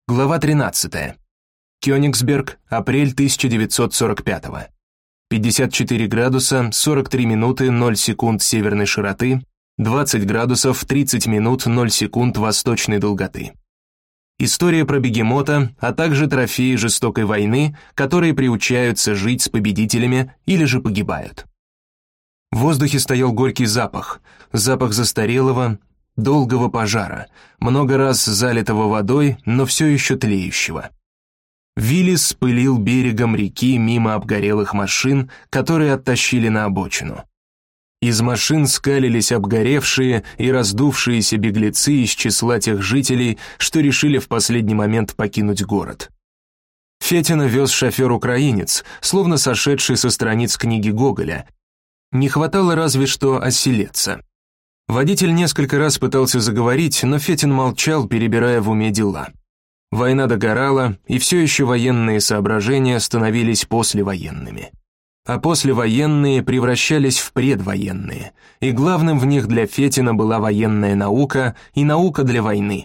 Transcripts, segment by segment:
Глава 13. Кёнигсберг, апрель 1945. 54 градуса 43 минуты 0 секунд северной широты, 20 градусов 30 минут 0 секунд восточной долготы. История про бегемота, а также трофеи жестокой войны, которые приучаются жить с победителями или же погибают. В воздухе стоял горький запах застарелого, долгого пожара, много раз залитого водой, но все еще тлеющего. Виллис пылил берегом реки мимо обгорелых машин, которые оттащили на обочину. Из машин скалились обгоревшие и раздувшиеся беглецы из числа тех жителей, что решили в последний момент покинуть город. Фетина вез шофер-украинец, словно сошедший со страниц книги Гоголя. Не хватало разве что оселедца. Водитель несколько раз пытался заговорить, но Фетин молчал, перебирая в уме дела. Война догорала, и все еще военные соображения становились послевоенными. А послевоенные превращались в предвоенные, и главным в них для Фетина была военная наука и наука для войны.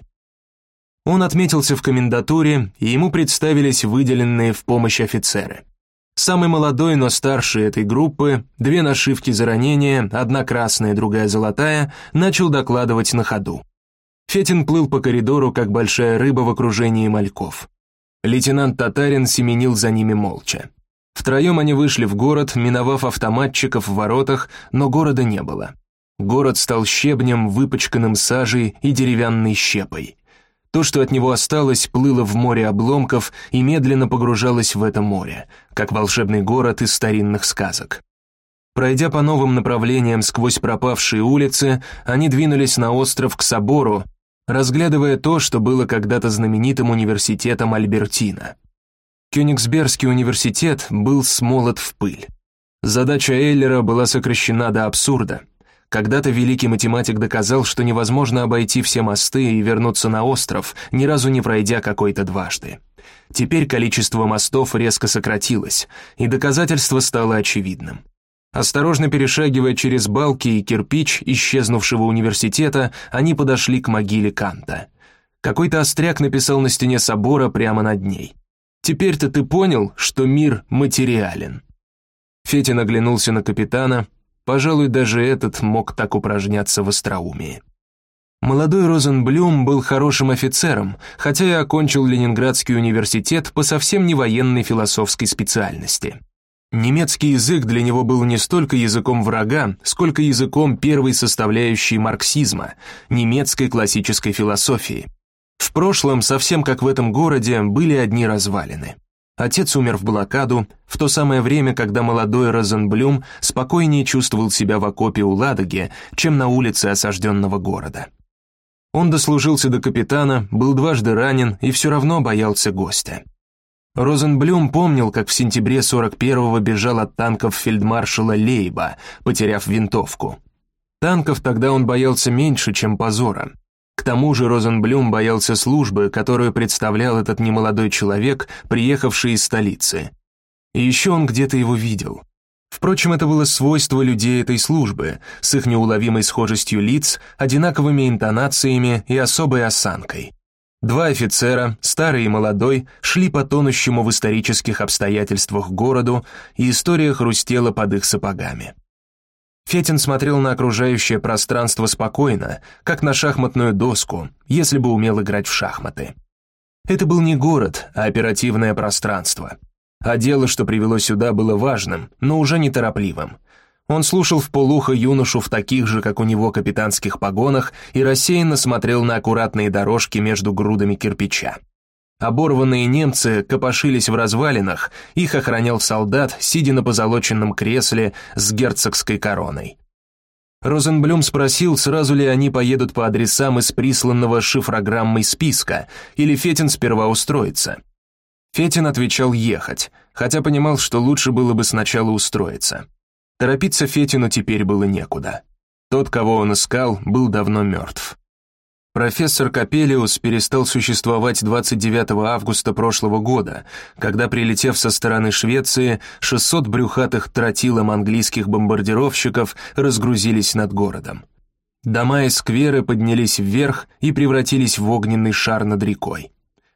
Он отметился в комендатуре, и ему представились выделенные в помощь офицеры. Самый молодой, но старший этой группы, 2 нашивки за ранение, одна красная, другая золотая, начал докладывать на ходу. Фетин плыл по коридору, как большая рыба в окружении мальков. Лейтенант Татарин семенил за ними молча. Втроем они вышли в город, миновав автоматчиков в воротах, но города не было. Город стал щебнем, выпачканным сажей и деревянной щепой. То, что от него осталось, плыло в море обломков и медленно погружалось в это море, как волшебный город из старинных сказок. Пройдя по новым направлениям сквозь пропавшие улицы, они двинулись на остров к собору, разглядывая то, что было когда-то знаменитым университетом Альбертина. Кёнигсбергский университет был смолот в пыль. Задача Эйлера была сокращена до абсурда. Когда-то великий математик доказал, что невозможно обойти все мосты и вернуться на остров, ни разу не пройдя какой-то дважды. Теперь количество мостов резко сократилось, и доказательство стало очевидным. Осторожно перешагивая через балки и кирпич исчезнувшего университета, они подошли к могиле Канта. Какой-то остряк написал на стене собора прямо над ней: «Теперь-то ты понял, что мир материален». Фетин оглянулся на капитана. Пожалуй, даже этот мог так упражняться в остроумии. Молодой Розенблюм был хорошим офицером, хотя и окончил Ленинградский университет по совсем не военной философской специальности. Немецкий язык для него был не столько языком врага, сколько языком первой составляющей марксизма, немецкой классической философии. В прошлом, совсем как в этом городе, были одни развалины. Отец умер в блокаду, в то самое время, когда молодой Розенблюм спокойнее чувствовал себя в окопе у Ладоги, чем на улице осажденного города. Он дослужился до капитана, был дважды ранен и все равно боялся гостя. Розенблюм помнил, как в сентябре 41-го бежал от танков фельдмаршала Лейба, потеряв винтовку. Танков тогда он боялся меньше, чем позора. К тому же Розенблюм боялся службы, которую представлял этот немолодой человек, приехавший из столицы. И еще он где-то его видел. Впрочем, это было свойство людей этой службы, с их неуловимой схожестью лиц, одинаковыми интонациями и особой осанкой. 2 офицера, старый и молодой, шли по тонущему в исторических обстоятельствах городу, и история хрустела под их сапогами. Фетин смотрел на окружающее пространство спокойно, как на шахматную доску, если бы умел играть в шахматы. Это был не город, а оперативное пространство. А дело, что привело сюда, было важным, но уже неторопливым. Он слушал вполуха юношу в таких же, как у него, капитанских погонах и рассеянно смотрел на аккуратные дорожки между грудами кирпича. Оборванные немцы копошились в развалинах, их охранял солдат, сидя на позолоченном кресле с герцогской короной. Розенблюм спросил, сразу ли они поедут по адресам из присланного шифрограммой списка, или Фетин сперва устроится. Фетин отвечал ехать, хотя понимал, что лучше было бы сначала устроиться. Торопиться Фетину теперь было некуда. Тот, кого он искал, был давно мертв. Профессор Капелиус перестал существовать 29 августа прошлого года, когда, прилетев со стороны Швеции, 600 брюхатых тротилом английских бомбардировщиков разгрузились над городом. Дома и скверы поднялись вверх и превратились в огненный шар над рекой.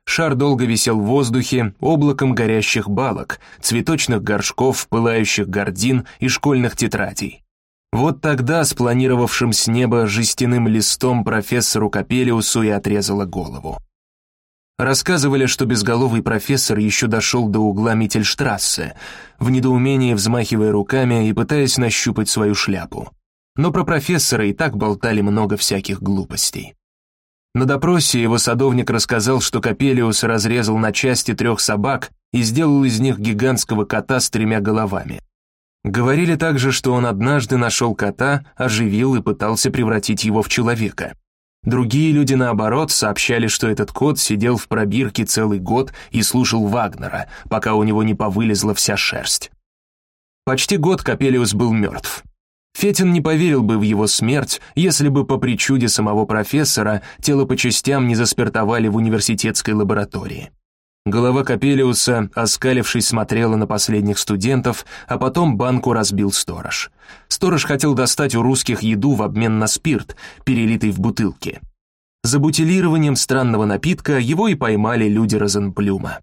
Шар долго висел в воздухе облаком горящих балок, цветочных горшков, пылающих гардин и школьных тетрадей. Вот тогда спланировавшим с неба жестяным листом профессору Капелиусу и отрезала голову. Рассказывали, что безголовый профессор еще дошел до угла Миттельштрассе, в недоумении взмахивая руками и пытаясь нащупать свою шляпу. Но про профессора и так болтали много всяких глупостей. На допросе его садовник рассказал, что Капелиус разрезал на части 3 собак и сделал из них гигантского кота с 3 головами. Говорили также, что он однажды нашел кота, оживил и пытался превратить его в человека. Другие люди, наоборот, сообщали, что этот кот сидел в пробирке целый год и слушал Вагнера, пока у него не повылезла вся шерсть. Почти год Капелиус был мертв. Фетин не поверил бы в его смерть, если бы по причуде самого профессора тело по частям не заспиртовали в университетской лаборатории. Голова Капелиуса, оскалившись, смотрела на последних студентов, а потом банку разбил сторож. Сторож хотел достать у русских еду в обмен на спирт, перелитый в бутылки. За бутилированием странного напитка его и поймали люди Розенблюма.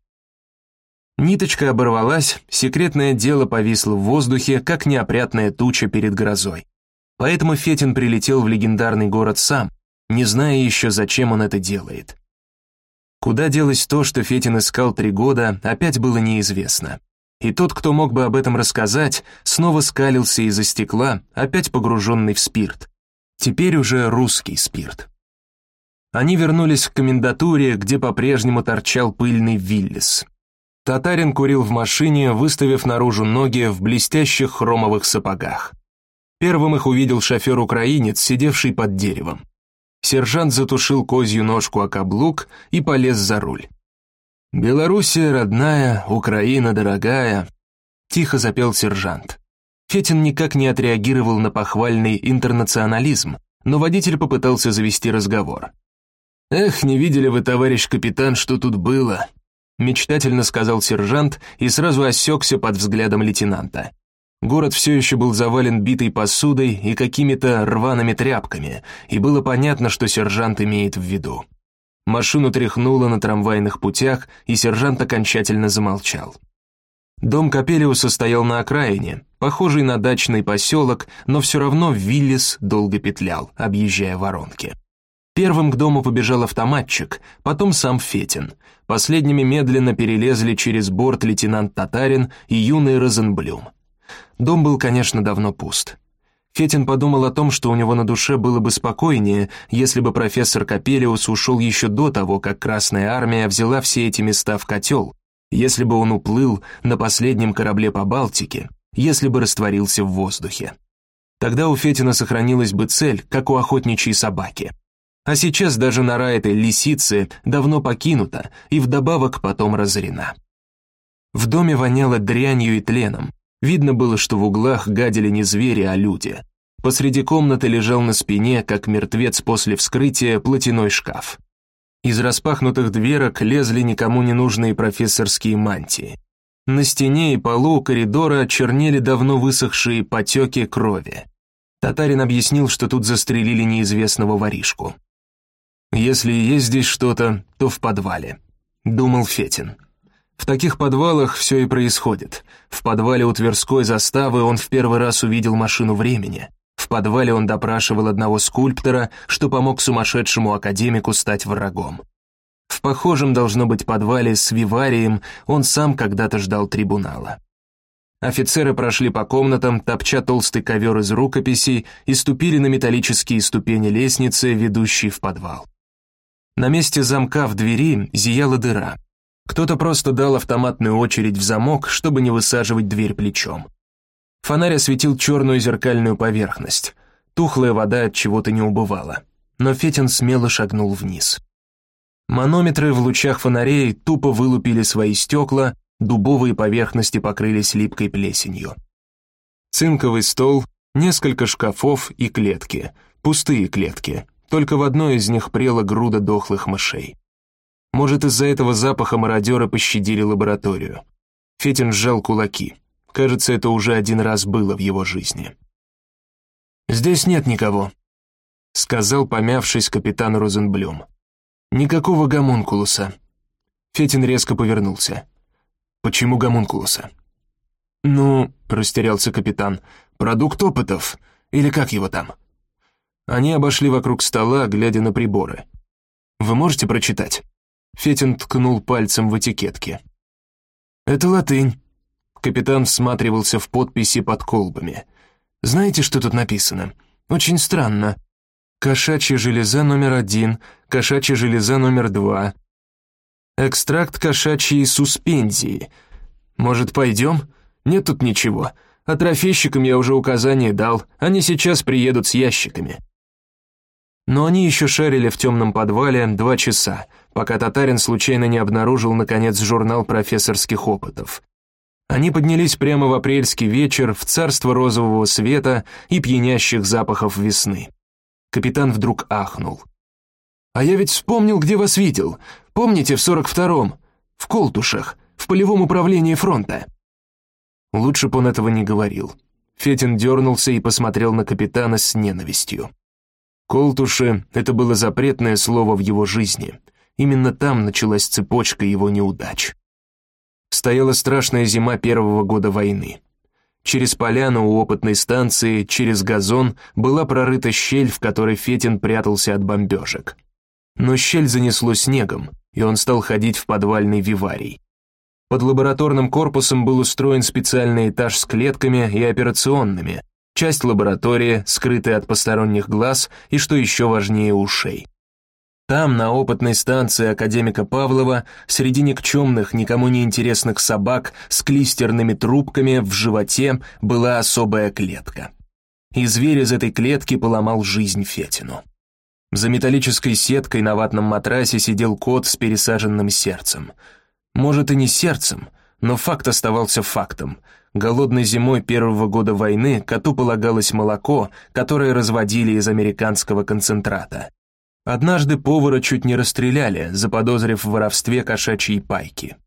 Ниточка оборвалась, секретное дело повисло в воздухе, как неопрятная туча перед грозой. Поэтому Фетин прилетел в легендарный город сам, не зная еще, зачем он это делает. Куда делось то, что Фетин искал 3 года, опять было неизвестно. И тот, кто мог бы об этом рассказать, снова скалился из-за стекла, опять погруженный в спирт. Теперь уже русский спирт. Они вернулись к комендатуре, где по-прежнему торчал пыльный Виллис. Татарин курил в машине, выставив наружу ноги в блестящих хромовых сапогах. Первым их увидел шофер-украинец, сидевший под деревом. Сержант затушил козью ножку о каблук и полез за руль. «Белоруссия родная, Украина дорогая», — тихо запел сержант. Фетин никак не отреагировал на похвальный интернационализм, но водитель попытался завести разговор. «Эх, не видели вы, товарищ капитан, что тут было?» Мечтательно сказал сержант и сразу осекся под взглядом лейтенанта. Город все еще был завален битой посудой и какими-то рваными тряпками, и было понятно, что сержант имеет в виду. Машину тряхнуло на трамвайных путях, и сержант окончательно замолчал. Дом Капелиуса стоял на окраине, похожий на дачный поселок, но все равно Виллис долго петлял, объезжая воронки. Первым к дому побежал автоматчик, потом сам Фетин. Последними медленно перелезли через борт лейтенант Татарин и юный Розенблюм. Дом был, конечно, давно пуст. Фетин подумал о том, что у него на душе было бы спокойнее, если бы профессор Капелиус ушел еще до того, как Красная Армия взяла все эти места в котел, если бы он уплыл на последнем корабле по Балтике, если бы растворился в воздухе. Тогда у Фетина сохранилась бы цель, как у охотничьей собаки. А сейчас даже нора этой лисицы давно покинута и вдобавок потом разорена. В доме воняло дрянью и тленом. Видно было, что в углах гадили не звери, а люди. Посреди комнаты лежал на спине, как мертвец после вскрытия, платяной шкаф. Из распахнутых дверок лезли никому не нужные профессорские мантии. На стене и полу коридора чернели давно высохшие потеки крови. Татарин объяснил, что тут застрелили неизвестного воришку. «Если и есть здесь что-то, то в подвале», — думал Фетин. В таких подвалах все и происходит. В подвале у Тверской заставы он в первый раз увидел машину времени. В подвале он допрашивал одного скульптора, что помог сумасшедшему академику стать врагом. В похожем, должно быть, подвале с виварием он сам когда-то ждал трибунала. Офицеры прошли по комнатам, топча толстый ковер из рукописей, и ступили на металлические ступени лестницы, ведущей в подвал. На месте замка в двери зияла дыра. Кто-то просто дал автоматную очередь в замок, чтобы не высаживать дверь плечом. Фонарь осветил черную зеркальную поверхность. Тухлая вода от чего-то не убывала. Но Фетин смело шагнул вниз. Манометры в лучах фонарей тупо вылупили свои стекла, дубовые поверхности покрылись липкой плесенью. Цинковый стол, несколько шкафов и клетки, пустые клетки. Только в одной из них прела груда дохлых мышей. Может, из-за этого запаха мародеры пощадили лабораторию. Фетин сжал кулаки. Кажется, это уже один раз было в его жизни. «Здесь нет никого», — сказал, помявшись, капитан Розенблюм. «Никакого гомункулуса». Фетин резко повернулся. «Почему гомункулуса?» «Ну», — растерялся капитан, — «продукт опытов, или как его там?» Они обошли вокруг стола, глядя на приборы. «Вы можете прочитать?» Фетин ткнул пальцем в этикетки. «Это латынь». Капитан всматривался в подписи под колбами. «Знаете, что тут написано? Очень странно. Кошачья железа номер 1, кошачья железа номер 2. Экстракт кошачьей суспензии. Может, пойдем? Нет тут ничего. А трофейщикам я уже указание дал, они сейчас приедут с ящиками». Но они еще шарили в темном подвале 2 часа, пока татарин случайно не обнаружил, наконец, журнал профессорских опытов. Они поднялись прямо в апрельский вечер в царство розового света и пьянящих запахов весны. Капитан вдруг ахнул. «А я ведь вспомнил, где вас видел. Помните, в 42-м? В Колтушах, в полевом управлении фронта». Лучше бы он этого не говорил. Фетин дернулся и посмотрел на капитана с ненавистью. Колтуши — это было запретное слово в его жизни. Именно там началась цепочка его неудач. Стояла страшная зима первого года войны. Через поляну у опытной станции, через газон была прорыта щель, в которой Фетин прятался от бомбежек. Но щель занесло снегом, и он стал ходить в подвальный виварий. Под лабораторным корпусом был устроен специальный этаж с клетками и операционными, часть лаборатории, скрытая от посторонних глаз и, что еще важнее, ушей. Там, на опытной станции академика Павлова, среди никчемных, никому не интересных собак с клистерными трубками в животе была особая клетка. И зверь из этой клетки поломал жизнь Фетину. За металлической сеткой на ватном матрасе сидел кот с пересаженным сердцем. Может, и не сердцем, но факт оставался фактом. Голодной зимой первого года войны коту полагалось молоко, которое разводили из американского концентрата. Однажды повара чуть не расстреляли, заподозрив в воровстве кошачьей пайки.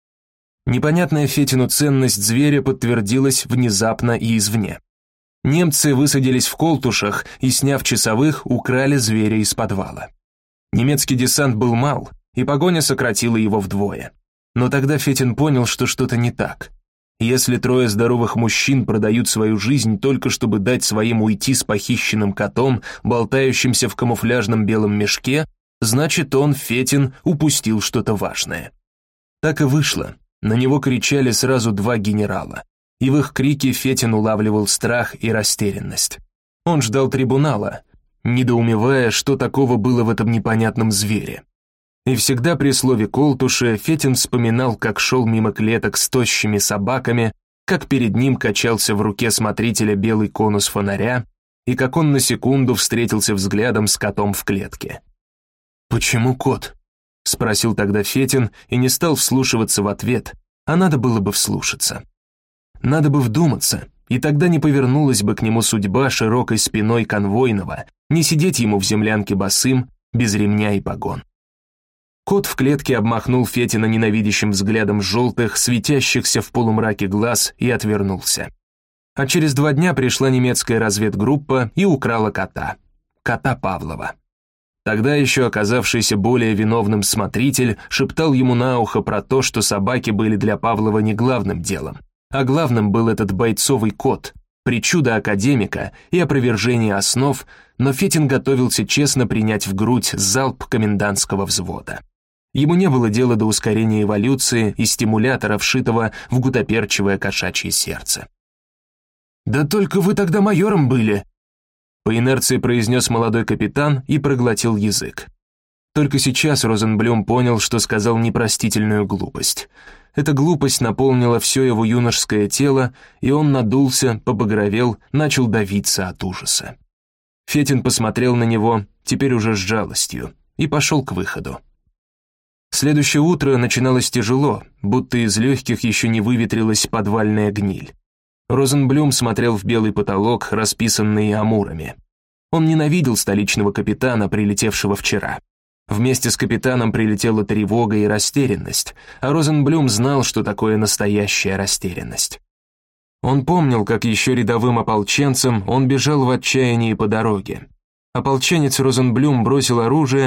Непонятная Фетину ценность зверя подтвердилась внезапно и извне. Немцы высадились в Колтушах и, сняв часовых, украли зверя из подвала. Немецкий десант был мал, и погоня сократила его вдвое. Но тогда Фетин понял, что что-то не так. Если 3 здоровых мужчин продают свою жизнь только чтобы дать своим уйти с похищенным котом, болтающимся в камуфляжном белом мешке, значит, он, Фетин, упустил что-то важное. Так и вышло. На него кричали сразу 2 генерала, и в их крике Фетин улавливал страх и растерянность. Он ждал трибунала, недоумевая, что такого было в этом непонятном звере. И всегда при слове «Колтуши» Фетин вспоминал, как шел мимо клеток с тощими собаками, как перед ним качался в руке смотрителя белый конус фонаря, и как он на секунду встретился взглядом с котом в клетке. «Почему кот?» — спросил тогда Фетин и не стал вслушиваться в ответ, а надо было бы вслушаться. Надо бы вдуматься, и тогда не повернулась бы к нему судьба широкой спиной конвойного, не сидеть ему в землянке босым, без ремня и погон. Кот в клетке обмахнул Фетина ненавидящим взглядом желтых, светящихся в полумраке глаз и отвернулся. А через 2 дня пришла немецкая разведгруппа и украла кота. Кота Павлова. Тогда еще оказавшийся более виновным смотритель шептал ему на ухо про то, что собаки были для Павлова не главным делом, а главным был этот бойцовый кот, причуда академика и опровержение основ, но Фетин готовился честно принять в грудь залп комендантского взвода. Ему не было дела до ускорения эволюции и стимулятора, вшитого в гутоперчивое кошачье сердце. «Да только вы тогда майором были!» По инерции произнес молодой капитан и проглотил язык. Только сейчас Розенблюм понял, что сказал непростительную глупость. Эта глупость наполнила все его юношеское тело, и он надулся, побагровел, начал давиться от ужаса. Фетин посмотрел на него, теперь уже с жалостью, и пошел к выходу. Следующее утро начиналось тяжело, будто из легких еще не выветрилась подвальная гниль. Розенблюм смотрел в белый потолок, расписанный амурами. Он ненавидел столичного капитана, прилетевшего вчера. Вместе с капитаном прилетела тревога и растерянность, а Розенблюм знал, что такое настоящая растерянность. Он помнил, как еще рядовым ополченцем он бежал в отчаянии по дороге. Ополченец Розенблюм бросил оружие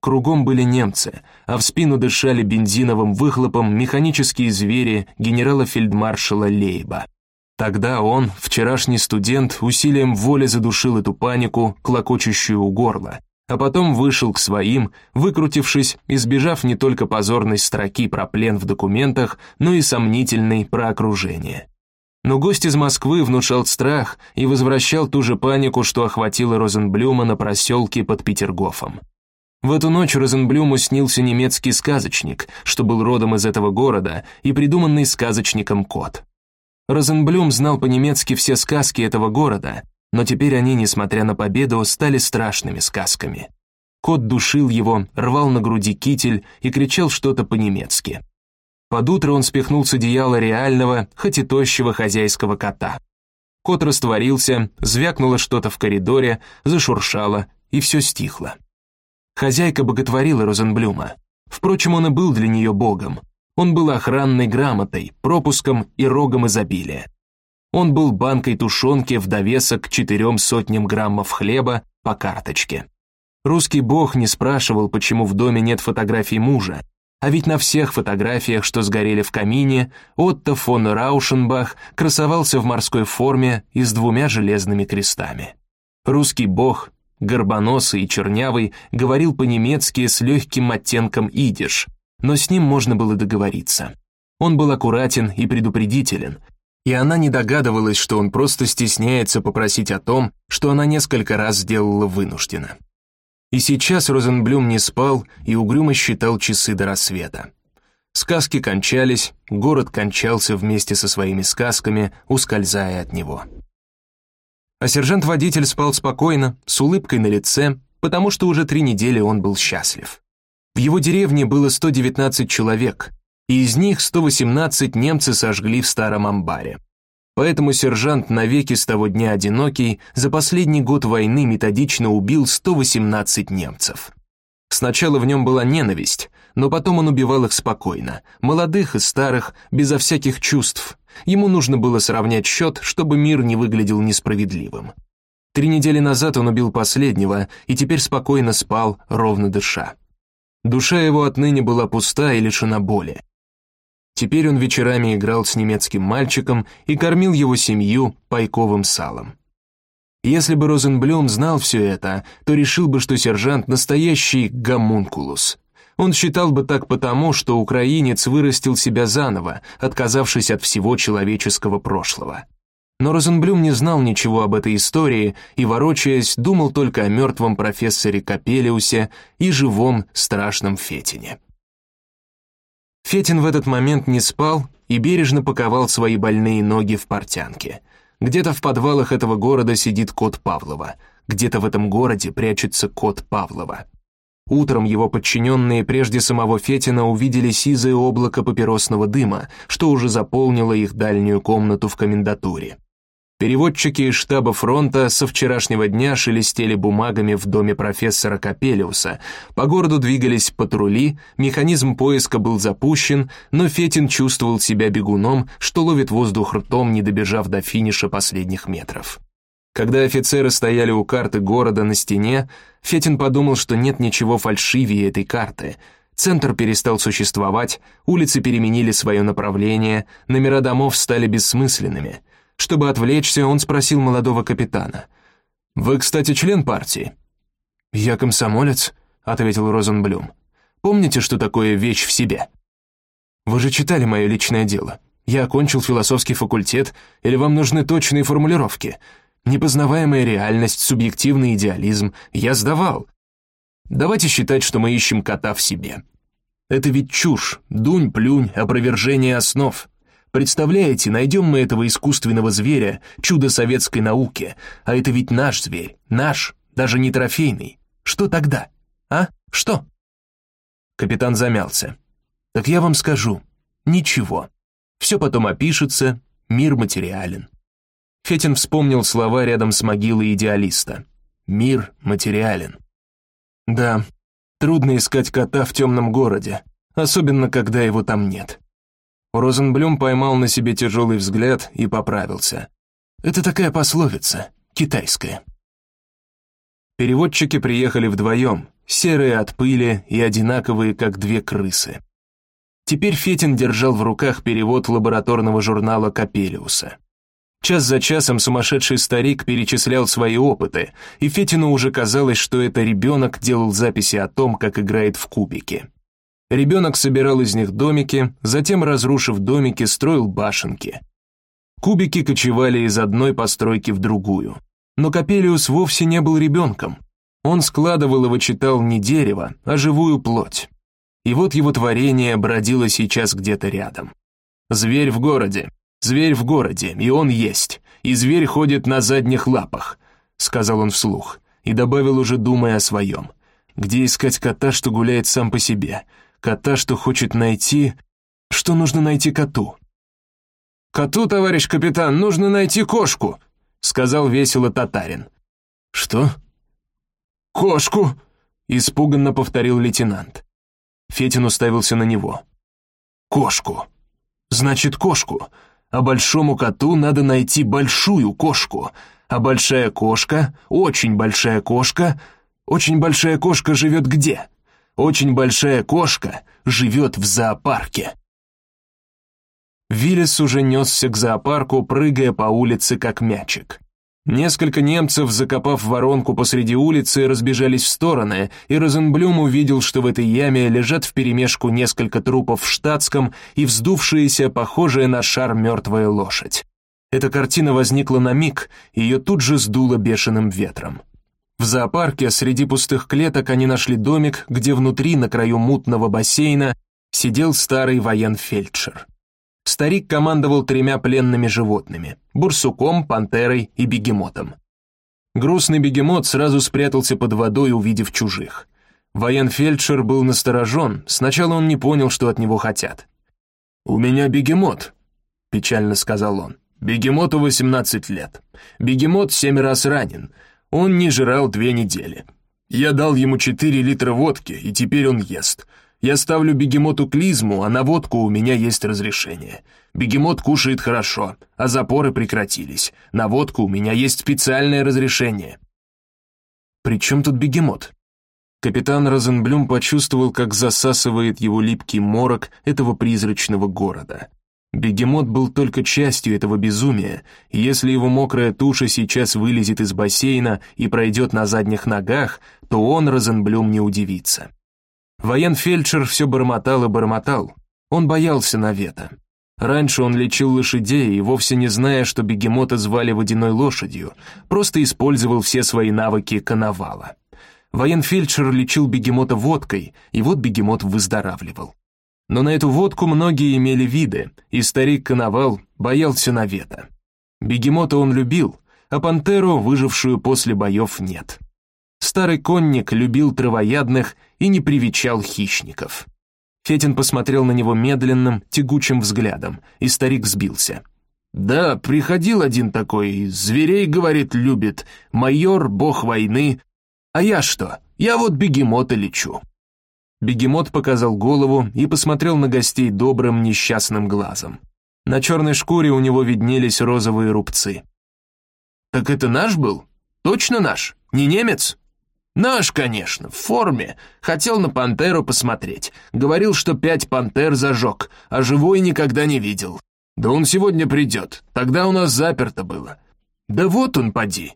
Кругом были немцы, а в спину дышали бензиновым выхлопом механические звери генерала-фельдмаршала Лейба. Тогда он, вчерашний студент, усилием воли задушил эту панику, клокочущую у горла, а потом вышел к своим, выкрутившись, избежав не только позорной строки про плен в документах, но и сомнительной про окружение. Но гость из Москвы внушал страх и возвращал ту же панику, что охватила Розенблюма на проселке под Петергофом. В эту ночь Розенблюму снился немецкий сказочник, что был родом из этого города и придуманный сказочником кот. Розенблюм знал по-немецки все сказки этого города, но теперь они, несмотря на победу, стали страшными сказками. Кот душил его, рвал на груди китель и кричал что-то по-немецки. Под утро он спихнул с одеяла реального, хоть и тощего хозяйского кота. Кот растворился, звякнуло что-то в коридоре, зашуршало, и все стихло. Хозяйка боготворила Розенблюма. Впрочем, он и был для нее богом. Он был охранной грамотой, пропуском и рогом изобилия. Он был банкой тушенки в довесок к 400 граммов хлеба по карточке. Русский бог не спрашивал, почему в доме нет фотографий мужа, а ведь на всех фотографиях, что сгорели в камине, Отто фон Раушенбах красовался в морской форме и с 2 железными крестами. Русский бог, горбоносый и чернявый, говорил по-немецки с легким оттенком идиш, но с ним можно было договориться. Он был аккуратен и предупредителен, и она не догадывалась, что он просто стесняется попросить о том, что она несколько раз сделала вынужденно. И сейчас Розенблюм не спал и угрюмо считал часы до рассвета. Сказки кончались, город кончался вместе со своими сказками, ускользая от него. А сержант-водитель спал спокойно, с улыбкой на лице, потому что уже 3 недели он был счастлив. В его деревне было 119 человек, и из них 118 немцы сожгли в старом амбаре. Поэтому сержант, навеки с того дня одинокий, за последний год войны методично убил 118 немцев. Сначала в нем была ненависть, но потом он убивал их спокойно, молодых и старых, безо всяких чувств. Ему нужно было сравнять счет, чтобы мир не выглядел несправедливым. 3 недели назад он убил последнего и теперь спокойно спал, ровно дыша. Душа его отныне была пуста и лишена боли. Теперь он вечерами играл с немецким мальчиком и кормил его семью пайковым салом. Если бы Розенблюм знал все это, то решил бы, что сержант настоящий гомункулус. Он считал бы так потому, что украинец вырастил себя заново, отказавшись от всего человеческого прошлого. Но Розенблюм не знал ничего об этой истории и, ворочаясь, думал только о мертвом профессоре Капелиусе и живом страшном Фетине. Фетин в этот момент не спал и бережно паковал свои больные ноги в портянки. Где-то в подвалах этого города сидит кот Павлова, где-то в этом городе прячется кот Павлова. Утром его подчиненные прежде самого Фетина увидели сизое облако папиросного дыма, что уже заполнило их дальнюю комнату в комендатуре. Переводчики из штаба фронта со вчерашнего дня шелестели бумагами в доме профессора Капелиуса, по городу двигались патрули, механизм поиска был запущен, но Фетин чувствовал себя бегуном, что ловит воздух ртом, не добежав до финиша последних метров. Когда офицеры стояли у карты города на стене, Фетин подумал, что нет ничего фальшивее этой карты. Центр перестал существовать, улицы переменили свое направление, номера домов стали бессмысленными. Чтобы отвлечься, он спросил молодого капитана: «Вы, кстати, член партии?» «Я комсомолец», — ответил Розенблюм. «Помните, что такое вещь в себе?» «Вы же читали мое личное дело. Я окончил философский факультет, или вам нужны точные формулировки? Непознаваемая реальность, субъективный идеализм. Я сдавал. Давайте считать, что мы ищем кота в себе. Это ведь чушь, дунь-плюнь, опровержение основ. Представляете, найдем мы этого искусственного зверя, чудо советской науки, а это ведь наш зверь, наш, даже не трофейный. Что тогда? А? Что?» Капитан замялся. «Так я вам скажу. Ничего. Все потом опишется, мир материален». Фетин вспомнил слова рядом с могилой идеалиста. «Мир материален». Да, трудно искать кота в темном городе, особенно когда его там нет. Розенблюм поймал на себе тяжелый взгляд и поправился. «Это такая пословица, китайская». Переводчики приехали вдвоем, серые от пыли и одинаковые, как две крысы. Теперь Фетин держал в руках перевод лабораторного журнала Капелиуса. Час за часом сумасшедший старик перечислял свои опыты, и Фетину уже казалось, что это ребенок делал записи о том, как играет в кубики. Ребенок собирал из них домики, затем, разрушив домики, строил башенки. Кубики кочевали из одной постройки в другую. Но Капелиус вовсе не был ребенком. Он складывал и вычитал не дерево, а живую плоть. И вот его творение бродило сейчас где-то рядом. Зверь в городе, и он есть, и зверь ходит на задних лапах, сказал он вслух, и добавил, уже думая о своем. Где искать кота, что гуляет сам по себе? Кота, что хочет найти... Что нужно найти коту? «Коту, товарищ капитан, нужно найти кошку», сказал весело татарин. «Что?» «Кошку», испуганно повторил лейтенант. Фетин уставился на него. «Кошку. Значит, кошку. А большому коту надо найти большую кошку. А большая кошка, очень большая кошка живет где? Очень большая кошка живет в зоопарке». Виллис уже несся к зоопарку, прыгая по улице, как мячик. Несколько немцев, закопав воронку посреди улицы, разбежались в стороны, и Розенблюм увидел, что в этой яме лежат вперемешку несколько трупов в штатском и вздувшаяся, похожая на шар мертвая лошадь. Эта картина возникла на миг, и ее тут же сдуло бешеным ветром. В зоопарке среди пустых клеток они нашли домик, где внутри, на краю мутного бассейна, сидел старый военфельдшер. Старик командовал 3 пленными животными – бурсуком, пантерой и бегемотом. Грустный бегемот сразу спрятался под водой, увидев чужих. Военфельдшер был насторожен, сначала он не понял, что от него хотят. «У меня бегемот», – печально сказал он. «Бегемоту 18 лет. Бегемот 7 раз ранен. Он не жрал 2 недели. Я дал ему 4 литра водки, и теперь он ест. Я ставлю бегемоту клизму, а на водку у меня есть разрешение. Бегемот кушает хорошо, а запоры прекратились. На водку у меня есть специальное разрешение». «При чем тут бегемот?» Капитан Розенблюм почувствовал, как засасывает его липкий морок этого призрачного города. Бегемот был только частью этого безумия, и если его мокрая туша сейчас вылезет из бассейна и пройдет на задних ногах, то он, Розенблюм, не удивится. Военфельдшер все бормотал и бормотал. Он боялся навета. Раньше он лечил лошадей и, вовсе не зная, что бегемота звали водяной лошадью, просто использовал все свои навыки коновала. Военфельдшер лечил бегемота водкой, и вот бегемот выздоравливал. Но на эту водку многие имели виды, и старик-коновал боялся навета. Бегемота он любил, а пантеру, выжившую после боев, нет. Старый конник любил травоядных и не привечал хищников. Фетин посмотрел на него медленным, тягучим взглядом, и старик сбился. «Да, приходил один такой, зверей, говорит, любит, майор, бог войны. А я что? Я вот бегемота лечу». Бегемот показал голову и посмотрел на гостей добрым, несчастным глазом. На черной шкуре у него виднелись розовые рубцы. «Так это наш был? Точно наш? Не немец?» «Наш, конечно, в форме. Хотел на пантеру посмотреть. Говорил, что 5 пантер зажег, а живой никогда не видел. Да он сегодня придет, тогда у нас заперто было. Да вот он, поди».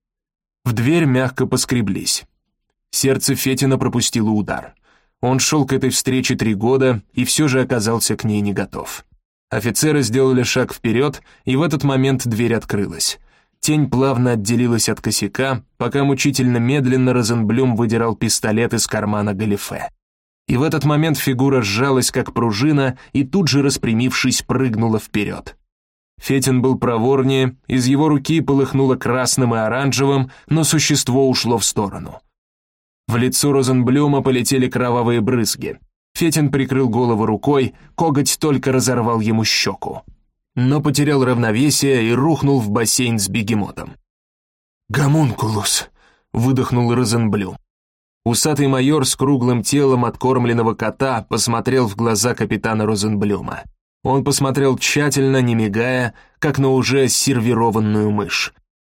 В дверь мягко поскреблись. Сердце Фетина пропустило удар. Он шел к этой встрече 3 года и все же оказался к ней не готов. Офицеры сделали шаг вперед, и в этот момент дверь открылась. Тень плавно отделилась от косяка, пока мучительно медленно Розенблюм выдирал пистолет из кармана галифе. И в этот момент фигура сжалась, как пружина, и тут же, распрямившись, прыгнула вперед. Фетин был проворнее, из его руки полыхнуло красным и оранжевым, но существо ушло в сторону. В лицо Розенблюма полетели кровавые брызги. Фетин прикрыл голову рукой, коготь только разорвал ему щеку. Но потерял равновесие и рухнул в бассейн с бегемотом. «Гомункулус», — выдохнул Розенблюм. Усатый майор с круглым телом откормленного кота посмотрел в глаза капитана Розенблюма. Он посмотрел тщательно, не мигая, как на уже сервированную мышь.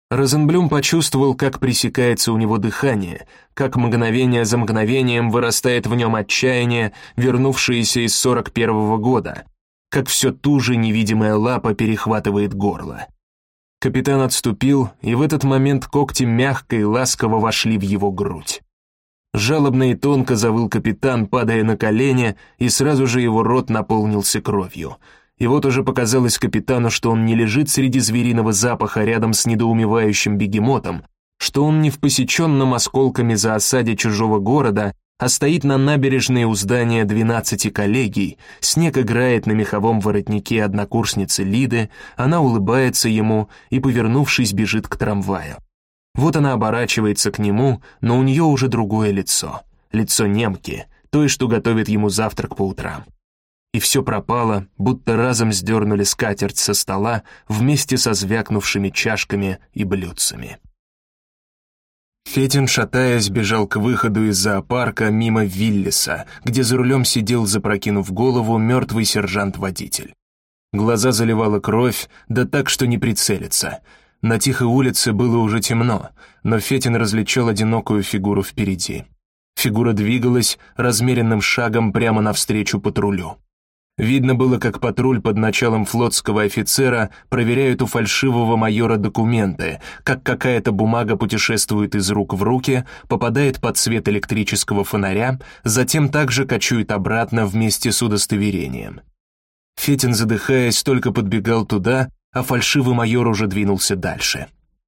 Розенблюм почувствовал, как пресекается у него дыхание, как мгновение за мгновением вырастает в нем отчаяние, вернувшееся из 41-го года, как все туже невидимая лапа перехватывает горло. Капитан отступил, и в этот момент когти мягко и ласково вошли в его грудь. Жалобно и тонко завыл капитан, падая на колени, и сразу же его рот наполнился кровью. И вот уже показалось капитану, что он не лежит среди звериного запаха рядом с недоумевающим бегемотом, что он не в посеченном осколками заосаде чужого города, а стоит на набережной у здания 12 коллегий, снег играет на меховом воротнике однокурсницы Лиды, она улыбается ему и, повернувшись, бежит к трамваю. Вот она оборачивается к нему, но у нее уже другое лицо, лицо немки, той, что готовит ему завтрак по утрам. И все пропало, будто разом сдернули скатерть со стола вместе со звякнувшими чашками и блюдцами. Фетин, шатаясь, бежал к выходу из зоопарка мимо Виллиса, где за рулем сидел, запрокинув голову, мертвый сержант-водитель. Глаза заливала кровь, да так, что не прицелиться. На тихой улице было уже темно, но Фетин различал одинокую фигуру впереди. Фигура двигалась размеренным шагом прямо навстречу патрулю. Видно было, как патруль под началом флотского офицера проверяют у фальшивого майора документы, как какая-то бумага путешествует из рук в руки, попадает под свет электрического фонаря, затем также кочует обратно вместе с удостоверением. Фетин, задыхаясь, только подбегал туда, а фальшивый майор уже двинулся дальше.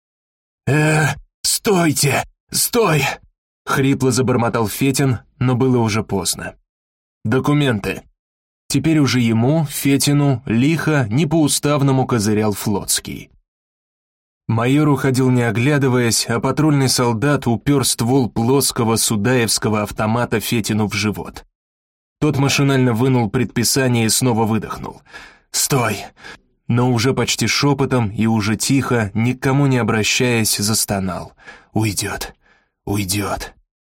Стойте! Стой!» — хрипло забормотал Фетин, но было уже поздно. «Документы». Теперь уже ему, Фетину, лихо, не по-уставному козырял флотский. Майор уходил не оглядываясь, а патрульный солдат упер ствол плоского судаевского автомата Фетину в живот. Тот машинально вынул предписание и снова выдохнул. «Стой!» Но уже почти шепотом и уже тихо, никому не обращаясь, застонал. «Уйдет! Уйдет!»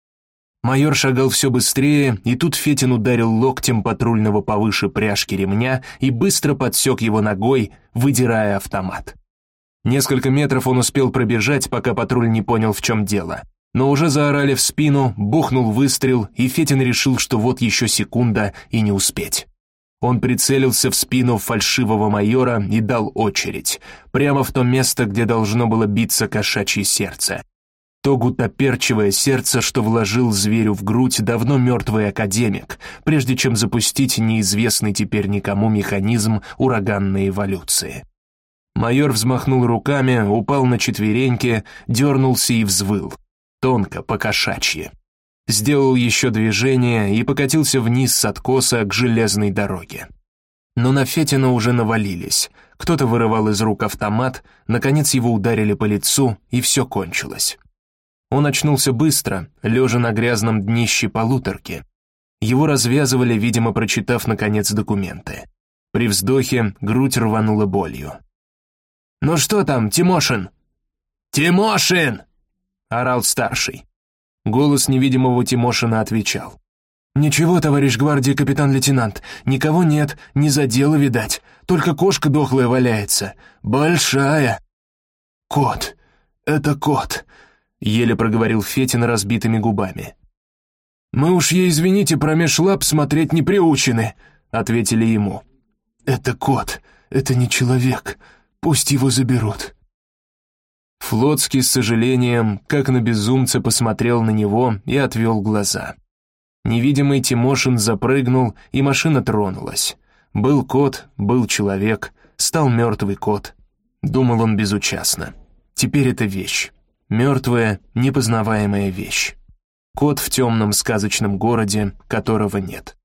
Майор шагал все быстрее, и тут Фетин ударил локтем патрульного повыше пряжки ремня и быстро подсек его ногой, выдирая автомат. Несколько метров он успел пробежать, пока патруль не понял, в чем дело. Но уже заорали в спину, бухнул выстрел, и Фетин решил, что вот еще секунда и не успеть. Он прицелился в спину фальшивого майора и дал очередь, прямо в то место, где должно было биться кошачье сердце. То гутоперчивое сердце, что вложил зверю в грудь давно мертвый академик, прежде чем запустить неизвестный теперь никому механизм ураганной эволюции. Майор взмахнул руками, упал на четвереньки, дернулся и взвыл. Тонко, по-кошачьи. Сделал еще движение и покатился вниз с откоса к железной дороге. Но на Фетина уже навалились. Кто-то вырывал из рук автомат, наконец его ударили по лицу, и все кончилось. Он очнулся быстро, лежа на грязном днище полуторки. Его развязывали, видимо, прочитав, наконец, документы. При вздохе грудь рванула болью. «Ну что там, Тимошин?» «Тимошин!» — орал старший. Голос невидимого Тимошина отвечал. «Ничего, товарищ гвардии капитан-лейтенант, никого нет, не задело, видать, только кошка дохлая валяется, большая». «Кот, это кот», — еле проговорил Фетин разбитыми губами. «Мы уж ей, извините, промеж лап смотреть не приучены», — ответили ему. «Это кот, это не человек, пусть его заберут». Флотский с сожалением, как на безумца, посмотрел на него и отвел глаза. Невидимый Тимошин запрыгнул, и машина тронулась. Был кот, был человек, стал мертвый кот. Думал он безучастно. Теперь это вещь. Мертвая, непознаваемая вещь. Кот в темном сказочном городе, которого нет.